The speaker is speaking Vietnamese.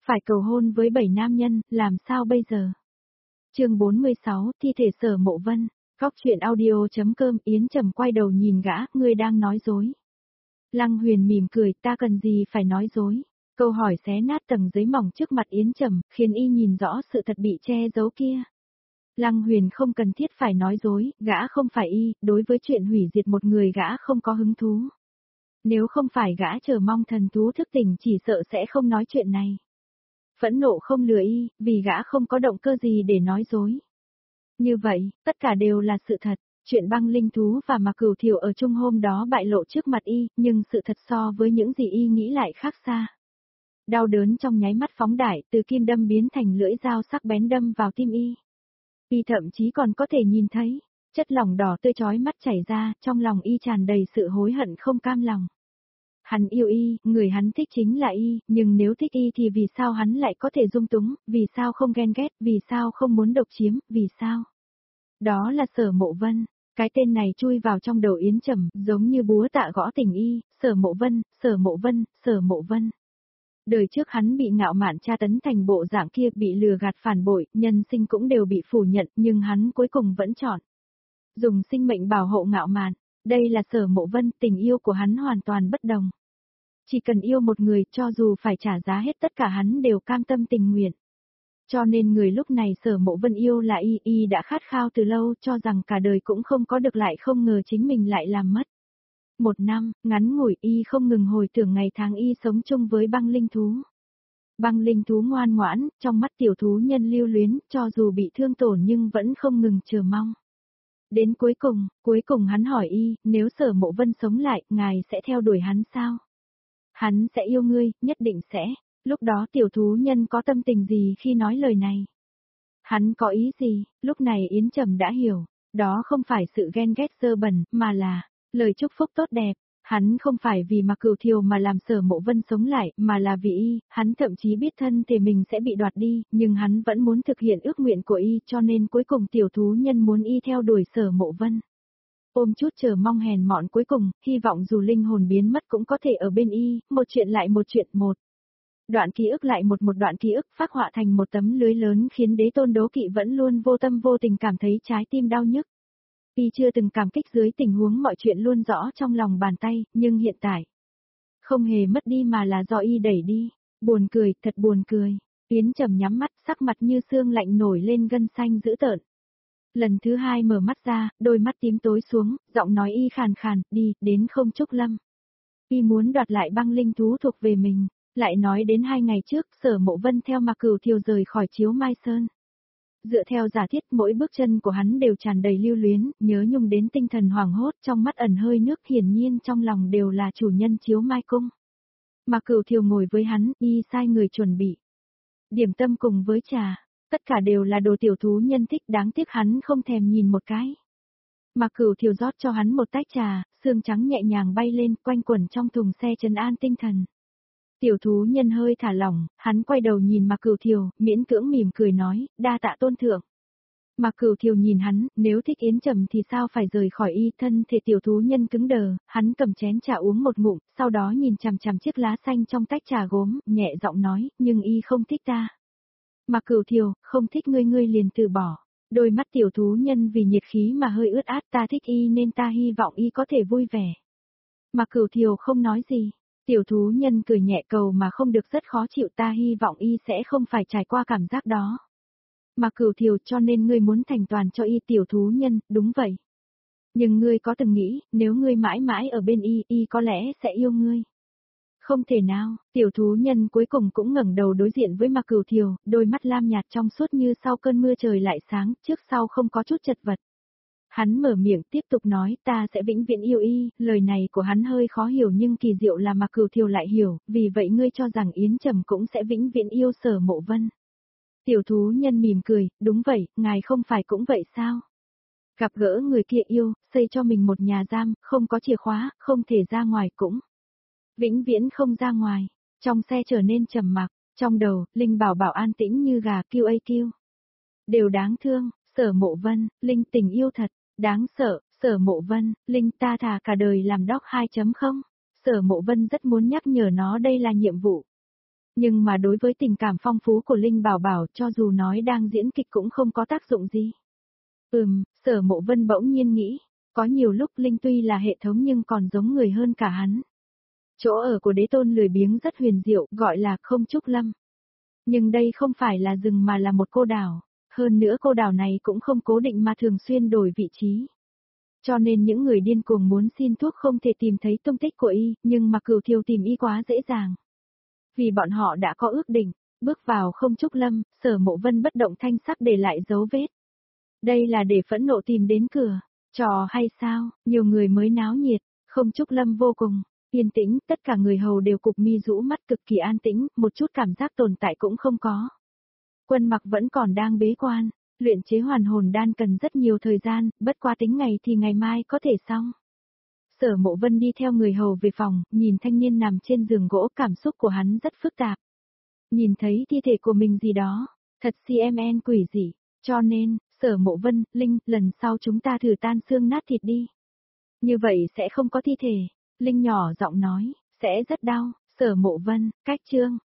Phải cầu hôn với 7 nam nhân, làm sao bây giờ? Chương 46, thi thể Sở Mộ Vân. Góc truyện audio.com. Yến Trầm quay đầu nhìn gã, ngươi đang nói dối. Lăng Huyền mỉm cười, ta cần gì phải nói dối. Câu hỏi xé nát tầng giấy mỏng trước mặt Yến Trầm, khiến y nhìn rõ sự thật bị che giấu kia. Lăng Huyền không cần thiết phải nói dối, gã không phải y, đối với chuyện hủy diệt một người gã không có hứng thú. Nếu không phải gã chờ mong thần thú thức tỉnh chỉ sợ sẽ không nói chuyện này. Phẫn nộ không lừa y, vì gã không có động cơ gì để nói dối. Như vậy, tất cả đều là sự thật, chuyện băng linh thú và Mạc Cửu Thiểu ở chung hôm đó bại lộ trước mặt y, nhưng sự thật so với những gì y nghĩ lại khác xa. Đau đớn trong nháy mắt phóng đại, từ kim đâm biến thành lưỡi dao sắc bén đâm vào tim y. Y thậm chí còn có thể nhìn thấy, chất lỏng đỏ tươi chói mắt chảy ra, trong lòng y tràn đầy sự hối hận không cam lòng. Hắn yêu y, người hắn thích chính là y, nhưng nếu thích y thì vì sao hắn lại có thể dung túng, vì sao không ghen ghét, vì sao không muốn độc chiếm, vì sao? Đó là Sở Mộ Vân, cái tên này chui vào trong đầu Yến Trầm, giống như búa tạ gõ tình y, Sở Mộ Vân, Sở Mộ Vân, Sở Mộ Vân. Đời trước hắn bị ngạo mạn tra tấn thành bộ dạng kia, bị lừa gạt phản bội, nhân sinh cũng đều bị phủ nhận, nhưng hắn cuối cùng vẫn chọn dùng sinh mệnh bảo hộ ngạo mạn. Đây là Sở Mộ Vân, tình yêu của hắn hoàn toàn bất đồng. Chỉ cần yêu một người, cho dù phải trả giá hết tất cả hắn đều cam tâm tình nguyện. Cho nên người lúc này Sở Mộ Vân yêu là y đã khát khao từ lâu, cho rằng cả đời cũng không có được, lại không ngờ chính mình lại làm mất. 1 năm, ngắn ngủi, y không ngừng hồi tưởng ngày tháng y sống chung với băng linh thú. Băng linh thú ngoan ngoãn, trong mắt tiểu thú nhân lưu luyến, cho dù bị thương tổn nhưng vẫn không ngừng chờ mong. Đến cuối cùng hắn hỏi y, nếu Sở Mộ Vân sống lại, ngài sẽ theo đuổi hắn sao? Hắn sẽ yêu ngươi, nhất định sẽ. Lúc đó tiểu thú nhân có tâm tình gì khi nói lời này? Hắn có ý gì? Lúc này Yến Trầm đã hiểu, đó không phải sự ghen ghét dơ bẩn, mà là lời chúc phúc tốt đẹp. Hắn không phải vì Mạc Cửu Thiểu mà làm Sở Mộ Vân sống lại, mà là vì y, hắn thậm chí biết thân thể mình sẽ bị đoạt đi, nhưng hắn vẫn muốn thực hiện ước nguyện của y, cho nên cuối cùng tiểu thú nhân muốn y theo đuổi Sở Mộ Vân. Ôm chút chờ mong hèn mọn cuối cùng, hy vọng dù linh hồn biến mất cũng có thể ở bên y, một chuyện lại một chuyện một. Đoạn ký ức lại một đoạn ký ức phác họa thành một tấm lưới lớn khiến đế tôn đố kỵ vẫn luôn vô tâm vô tình cảm thấy trái tim đau nhức. Y chưa từng cảm kích dưới tình huống mọi chuyện luôn rõ trong lòng bàn tay, nhưng hiện tại không hề mất đi mà là do y đẩy đi. Buồn cười, thật buồn cười. Yến Trầm nhắm mắt, sắc mặt như xương lạnh nổi lên gân xanh dữ tợn. Lần thứ 2 mở mắt ra, đôi mắt tím tối xuống, giọng nói y khàn khàn, đi, đến không Trúc Lâm. Y muốn đoạt lại băng linh thú thuộc về mình, lại nói đến 2 ngày trước, Sở Mộ Vân theo Mạc Cửu Thiểu rời khỏi Chiếu Mai Sơn. Dựa theo giả thiết, mỗi bước chân của hắn đều tràn đầy lưu luyến, nhớ nhung đến tinh thần hoảng hốt, trong mắt ẩn hơi nước, hiển nhiên trong lòng đều là chủ nhân Chiếu Mai Cung. Mạc Cửu Thiểu ngồi với hắn, y sai người chuẩn bị điểm tâm cùng với trà. Tất cả đều là đồ tiểu thú nhân thích, đáng tiếc hắn không thèm nhìn một cái. Mạc Cửu Thiểu rót cho hắn một tách trà, sương trắng nhẹ nhàng bay lên, quanh quẩn trong thùng xe trấn an tinh thần. Tiểu thú nhân hơi thả lỏng, hắn quay đầu nhìn Mạc Cửu Thiểu, miễn cưỡng mỉm cười nói, đa tạ tôn thượng. Mạc Cửu Thiểu nhìn hắn, nếu thích Yến Trầm thì sao phải rời khỏi y, thân thể tiểu thú nhân cứng đờ, hắn cầm chén trà uống một ngụm, sau đó nhìn chằm chằm chiếc lá xanh trong tách trà gốm, nhẹ giọng nói, nhưng y không thích ta. Mạc Cửu Thiểu, không thích ngươi liền từ bỏ. Đôi mắt tiểu thú nhân vì nhiệt khí mà hơi ướt át, ta thích y nên ta hy vọng y có thể vui vẻ. Mạc Cửu Thiểu không nói gì. Tiểu thú nhân cười nhẹ, cầu mà không được rất khó chịu, ta hy vọng y sẽ không phải trải qua cảm giác đó. Mạc Cửu Thiểu, cho nên ngươi muốn thành toàn cho y. Tiểu thú nhân, đúng vậy. Nhưng ngươi có từng nghĩ, nếu ngươi mãi mãi ở bên y có lẽ sẽ yêu ngươi. Không thể nào, tiểu thú nhân cuối cùng cũng ngẩng đầu đối diện với Mạc Cửu Thiểu, đôi mắt lam nhạt trong suốt như sau cơn mưa trời lại sáng, trước sau không có chút chật vật. Hắn mở miệng tiếp tục nói, ta sẽ vĩnh viễn yêu y, lời này của hắn hơi khó hiểu nhưng kỳ diệu là Mạc Cửu Thiểu lại hiểu, vì vậy ngươi cho rằng Yến Trầm cũng sẽ vĩnh viễn yêu Sở Mộ Vân. Tiểu thú nhân mỉm cười, đúng vậy, ngài không phải cũng vậy sao? Gặp gỡ người kia yêu, xây cho mình một nhà giam, không có chìa khóa, không thể ra ngoài cũng vĩnh viễn không ra ngoài. Trong xe trở nên trầm mặc, trong đầu, Linh Bảo Bảo an tĩnh như gà, kêu ai kêu. Đều đáng thương, Sở Mộ Vân, Linh tình yêu thật, đáng sợ, Sở Mộ Vân, Linh ta thà cả đời làm doc 2.0. Sở Mộ Vân rất muốn nhắc nhở nó đây là nhiệm vụ. Nhưng mà đối với tình cảm phong phú của Linh Bảo Bảo cho dù nói đang diễn kịch cũng không có tác dụng gì. Sở Mộ Vân bỗng nhiên nghĩ, có nhiều lúc Linh tuy là hệ thống nhưng còn giống người hơn cả hắn. Chỗ ở của đế tôn lười biếng rất huyền diệu, gọi là không trúc lâm. Nhưng đây không phải là rừng mà là một cô đảo. Hơn nữa cô đảo này cũng không cố định mà thường xuyên đổi vị trí. Cho nên những người điên cuồng muốn xin thuốc không thể tìm thấy tung tích của y, nhưng mà Cửu Thiều tìm y quá dễ dàng. Vì bọn họ đã có ước định, bước vào không trúc lâm, Sở Mộ Vân bất động thanh sắc để lại dấu vết. Đây là để phẫn nộ tìm đến cửa, trò hay sao, nhiều người mới náo nhiệt, không trúc lâm vô cùng, yên tĩnh, tất cả người hầu đều cụp mi rũ mắt cực kỳ an tĩnh, một chút cảm giác tồn tại cũng không có. Quân Mặc vẫn còn đang bế quan, luyện chế hoàn hồn đan cần rất nhiều thời gian, bất qua tính ngày thì ngày mai có thể xong. Sở Mộ Vân đi theo người hầu về phòng, nhìn thanh niên nằm trên giường gỗ, cảm xúc của hắn rất phức tạp. Nhìn thấy thi thể của mình gì đó, thật CMN quỷ dị, cho nên, Sở Mộ Vân, Linh, lần sau chúng ta thử tan xương nát thịt đi. Như vậy sẽ không có thi thể, Linh nhỏ giọng nói, sẽ rất đau, Sở Mộ Vân, cách chương.